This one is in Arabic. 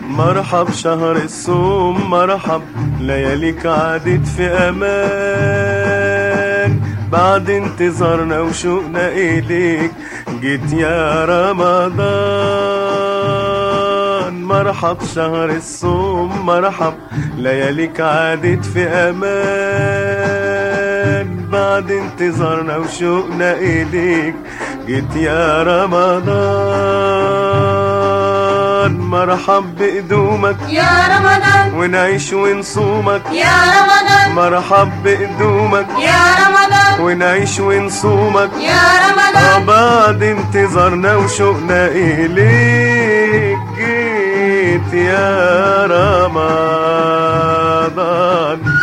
مرحب شهر الصوم مرحب، لياليك عادت في امان، بعد انتظارنا وشوقنا اليك جيت يا رمضان. مرحب شهر الصوم مرحب، لياليك عادت في امان، بعد انتظارنا وشوقنا اليك جيت يا رمضان. مرحب بقدومك يا رمضان، ونعيش ونصومك يا رمضان. مرحب بقدومك يا رمضان، ونعيش ونصومك يا رمضان. بعد انتظارنا وشوقنا إليك جيت يا رمضان.